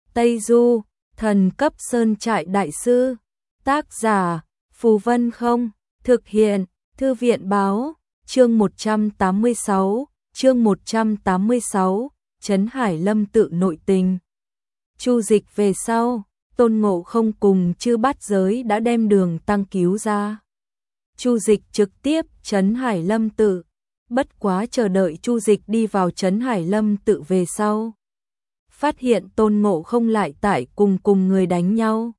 Tây Du, thần cấp sơn trại đại sư. Tác giả, Phù Vân Không. Thực hiện, Thư viện Báo. Chương 186, chương 186, Trấn Hải Lâm tự nội tình. Chu Dịch về sau, Tôn Ngộ Không cùng Chư Bát Giới đã đem Đường Tăng cứu ra. Chu Dịch trực tiếp Trấn Hải Lâm tự, bất quá chờ đợi Chu Dịch đi vào Trấn Hải Lâm tự về sau, phát hiện Tôn Ngộ Không lại tại cùng người đánh nhau.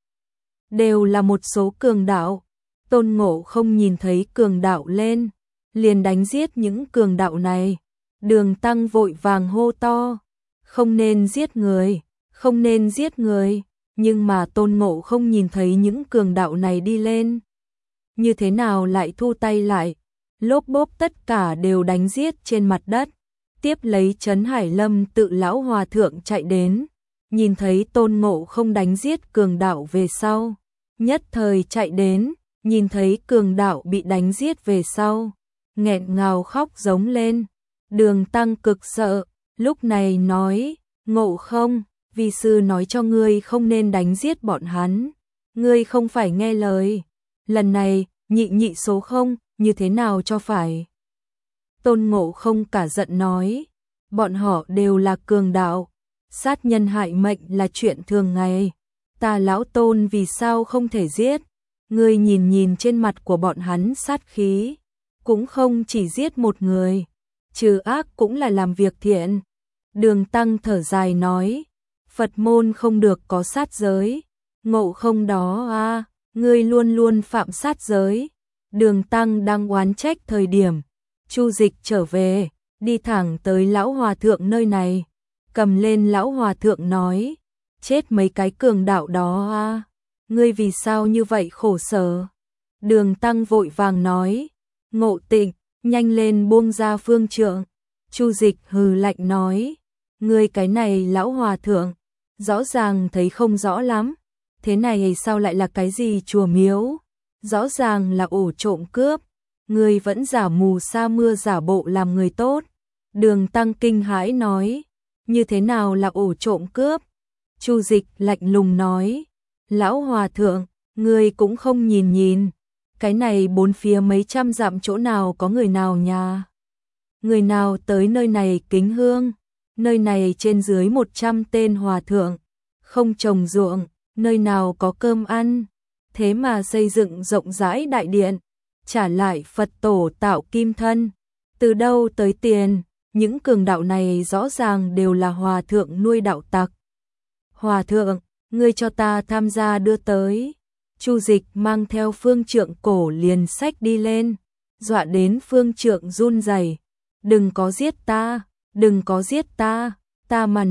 Đều là một số cường đạo. Tôn Ngộ Không nhìn thấy cường đạo lên, liền đánh giết những cường đạo này. Đường Tăng vội vàng hô to, không nên giết người, không nên giết người. Nhưng mà Tôn Ngộ Không nhìn thấy những cường đạo này đi lên, như thế nào lại thu tay lại, lốp bốp tất cả đều đánh giết trên mặt đất. Tiếp lấy Trấn Hải Lâm tự lão hòa thượng chạy đến, nhìn thấy Tôn Ngộ Không đánh giết cường đạo về sau, nhất thời chạy đến, nhìn thấy cường đạo bị đánh giết về sau, nghẹn ngào khóc giống lên. Đường Tăng cực sợ, lúc này nói, Ngộ Không, vi sư nói cho ngươi không nên đánh giết bọn hắn, ngươi không phải nghe lời, lần này, nhị số không, như thế nào cho phải. Tôn Ngộ Không cả giận nói, bọn họ đều là cường đạo, sát nhân hại mệnh là chuyện thường ngày, ta lão Tôn vì sao không thể giết, ngươi nhìn trên mặt của bọn hắn sát khí, cũng không chỉ giết một người, trừ ác cũng là làm việc thiện. Đường Tăng thở dài nói, Phật môn không được có sát giới, Ngộ Không đó a, ngươi luôn luôn phạm sát giới. Đường Tăng đang oán trách thời điểm, Chu Dịch trở về, đi thẳng tới lão hòa thượng nơi này, cầm lên lão hòa thượng nói, chết mấy cái cường đạo đó a, ngươi vì sao như vậy khổ sở. Đường Tăng vội vàng nói, Ngộ Tịnh, nhanh lên buông ra phương trượng. Chu Dịch hừ lạnh nói, ngươi cái này lão hòa thượng, rõ ràng thấy không rõ lắm, thế này sao lại là cái gì chùa miếu, rõ ràng là ổ trộm cướp, ngươi vẫn giả mù sa mưa giả bộ làm người tốt. Đường Tăng kinh hãi nói, như thế nào là ổ trộm cướp. Chu Dịch lạnh lùng nói, lão hòa thượng, ngươi cũng không nhìn, cái này bốn phía mấy trăm dặm chỗ nào có người nào nhà, người nào tới nơi này kính hương, nơi này trên dưới 100 tên hòa thượng, không trồng ruộng, nơi nào có cơm ăn, thế mà xây dựng rộng rãi đại điện, trả lại Phật tổ tạo kim thân, từ đâu tới tiền, những cường đạo này rõ ràng đều là hòa thượng nuôi đạo tặc. Hòa thượng, ngươi cho ta tham gia đưa tới. Chu Dịch mang theo phương trượng cổ liền xách đi lên, dọa đến phương trượng run rẩy, đừng có giết ta, đừng có giết ta, ta mà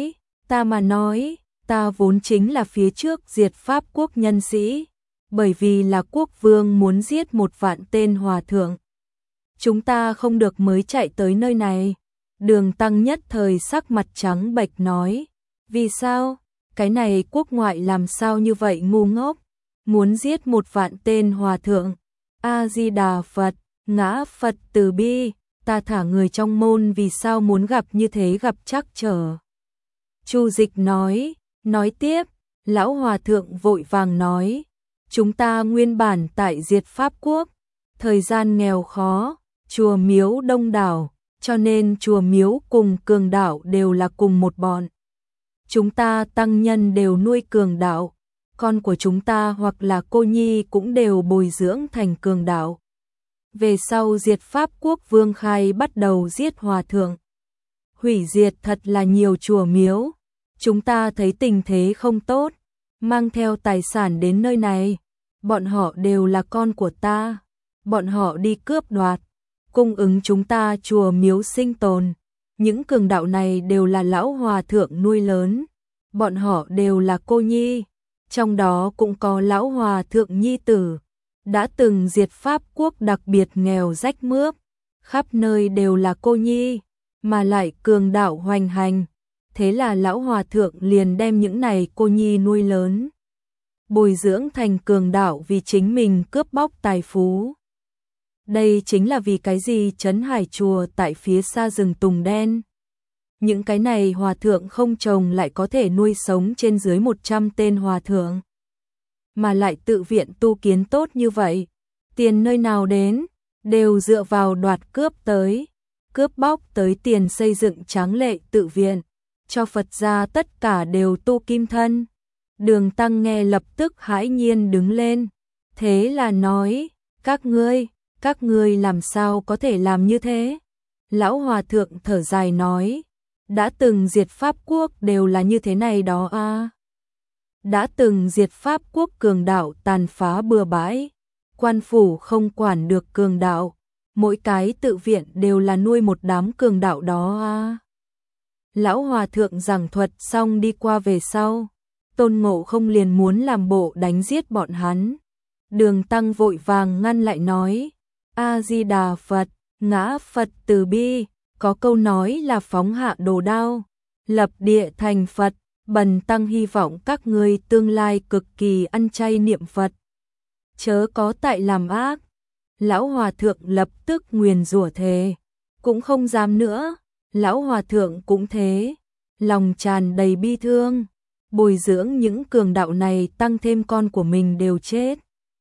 nói, ta vốn chính là phía trước diệt Pháp quốc nhân sĩ, bởi vì là quốc vương muốn giết 1.000.000 tên hòa thượng. Chúng ta không được mới chạy tới nơi này. Đường Tăng nhất thời sắc mặt trắng bệch nói, vì sao, cái này quốc ngoại làm sao như vậy ngu ngốc, muốn giết 1.000.000 tên hòa thượng. A-di-đà Phật, ngã Phật từ bi, ta thả người trong môn vì sao muốn gặp như thế gặp trắc trở. Chu Dịch nói tiếp, lão hòa thượng vội vàng nói, chúng ta nguyên bản tại diệt Pháp quốc, thời gian nghèo khó, chùa miếu đông đảo, cho nên chùa miếu cùng cường đạo đều là cùng một bọn. Chúng ta tăng nhân đều nuôi cường đạo, con của chúng ta hoặc là cô nhi cũng đều bồi dưỡng thành cường đạo. Về sau diệt Pháp quốc Vương Khai bắt đầu giết hòa thượng, hủy diệt thật là nhiều chùa miếu. Chúng ta thấy tình thế không tốt, mang theo tài sản đến nơi này. Bọn họ đều là con của ta, bọn họ đi cướp đoạt, cung ứng chúng ta chùa miếu sinh tồn. Những cường đạo này đều là lão hòa thượng nuôi lớn, bọn họ đều là cô nhi, trong đó cũng có lão hòa thượng nhi tử, đã từng diệt Pháp quốc đặc biệt nghèo rách mướp, khắp nơi đều là cô nhi, mà lại cường đạo hoành hành. Thế là lão hòa thượng liền đem những này cô nhi nuôi lớn, bồi dưỡng thành cường đạo vì chính mình cướp bóc tài phú. Đây chính là vì cái gì Trấn Hải chùa tại phía xa rừng tùng đen. những cái này hòa thượng không trồng lại có thể nuôi sống trên dưới 100 tên hòa thượng. Mà lại tự viện tu kiến tốt như vậy, tiền nơi nào đến, đều dựa vào đoạt cướp bóc tới tiền xây dựng tráng lệ tự viện, cho Phật gia tất cả đều tu kim thân. Đường Tăng nghe lập tức hãi nhiên đứng lên, thế là nói, các ngươi làm sao có thể làm như thế? Lão hòa thượng thở dài nói, đã từng diệt Pháp quốc đều là như thế này đó a. Đã từng diệt Pháp quốc cường đạo tàn phá bừa bãi, quan phủ không quản được cường đạo, mỗi cái tự viện đều là nuôi một đám cường đạo đó a. Lão hòa thượng giảng thuật xong đi qua về sau, Tôn Ngộ Không liền muốn làm bộ đánh giết bọn hắn. Đường Tăng vội vàng ngăn lại nói, A-di-đà Phật, ngã Phật từ bi, có câu nói là phóng hạ đồ đao, lập địa thành Phật, bần tăng hy vọng các ngươi tương lai cực kỳ ăn chay niệm Phật, chớ có tại làm ác. Lão hòa thượng lập tức nguyền rủa thề, cũng không dám nữa. Lão hòa thượng cũng thế, lòng tràn đầy bi thương, bồi dưỡng những cường đạo này tăng thêm con của mình đều chết.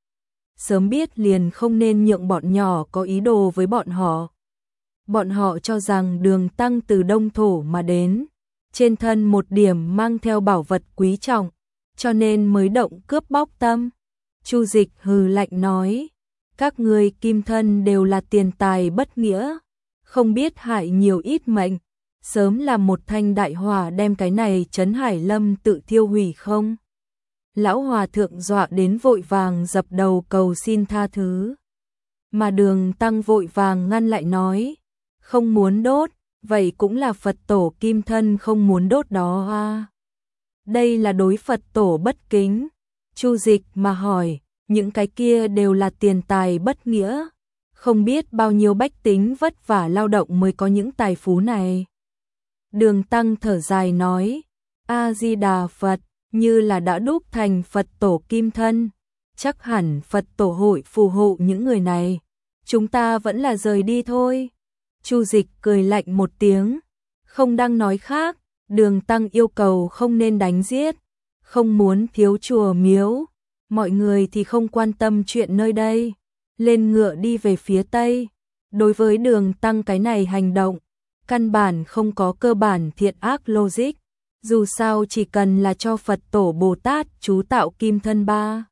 Sớm biết liền không nên nhượng bọn nhỏ có ý đồ với bọn họ. Bọn họ cho rằng Đường Tăng từ Đông Thổ mà đến, trên thân một điểm mang theo bảo vật quý trọng, cho nên mới động cướp bóc tâm. Chu Dịch hừ lạnh nói, các ngươi kim thân đều là tiền tài bất nghĩa, không biết hại nhiều ít mệnh, sớm làm một thanh đại hỏa đem cái này Trấn Hải Lâm tự thiêu hủy không? Lão hòa thượng dọa đến vội vàng dập đầu cầu xin tha thứ. Mà Đường Tăng vội vàng ngăn lại nói, không muốn đốt, vậy cũng là Phật tổ kim thân không muốn đốt đó a. Đây là đối Phật tổ bất kính. Chu Dịch mà hỏi, những cái kia đều là tiền tài bất nghĩa, không biết bao nhiêu bách tính vất vả lao động mới có những tài phú này. Đường Tăng thở dài nói, A-di-đà Phật, như là đã đúc thành Phật tổ kim thân, chắc hẳn Phật tổ hội phù hộ những người này, chúng ta vẫn là rời đi thôi. Chu Dịch cười lạnh một tiếng, không đang nói khác. Đường Tăng yêu cầu không nên đánh giết, không muốn thiếu chùa miếu, mọi người thì không quan tâm chuyện nơi đây, lên ngựa đi về phía Tây. Đối với Đường Tăng cái này hành động, căn bản không có cơ bản thiện ác logic, dù sao chỉ cần là cho Phật tổ Bồ Tát chú tạo kim thân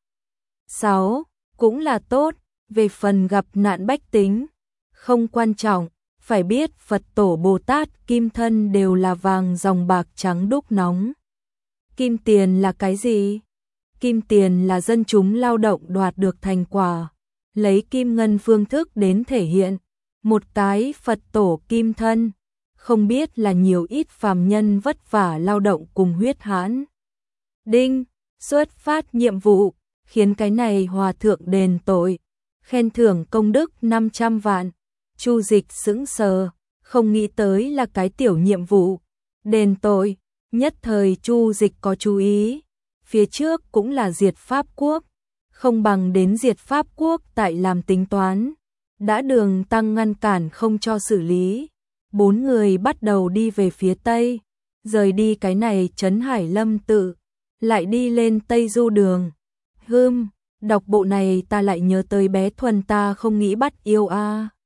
6, cũng là tốt, về phần gặp nạn bách tính, không quan trọng, phải biết Phật tổ Bồ Tát kim thân đều là vàng dòng bạc trắng đúc nóng. Kim tiền là cái gì? Kim tiền là dân chúng lao động đoạt được thành quả, lấy kim ngân phương thức đến thể hiện. Một cái Phật tổ kim thân, không biết là nhiều ít phàm nhân vất vả lao động cùng huyết hãn. Đinh, xuất phát nhiệm vụ, khiến cái này hòa thượng đền tội, khen thưởng công đức 500 vạn. Chu Dịch sững sờ, không nghĩ tới là cái tiểu nhiệm vụ, đền tội. Nhất thời Chu Dịch có chú ý, phía trước cũng là diệt Pháp quốc, không bằng đến diệt Pháp quốc tại làm tính toán. Đã Đường Tăng ngăn cản không cho xử lý, 4 người bắt đầu đi về phía Tây, rời đi cái này Trấn Hải Lâm tự, lại đi lên Tây Du đường. Đọc bộ này ta lại nhớ tới bé Thuần ta không nghĩ bắt yêu a.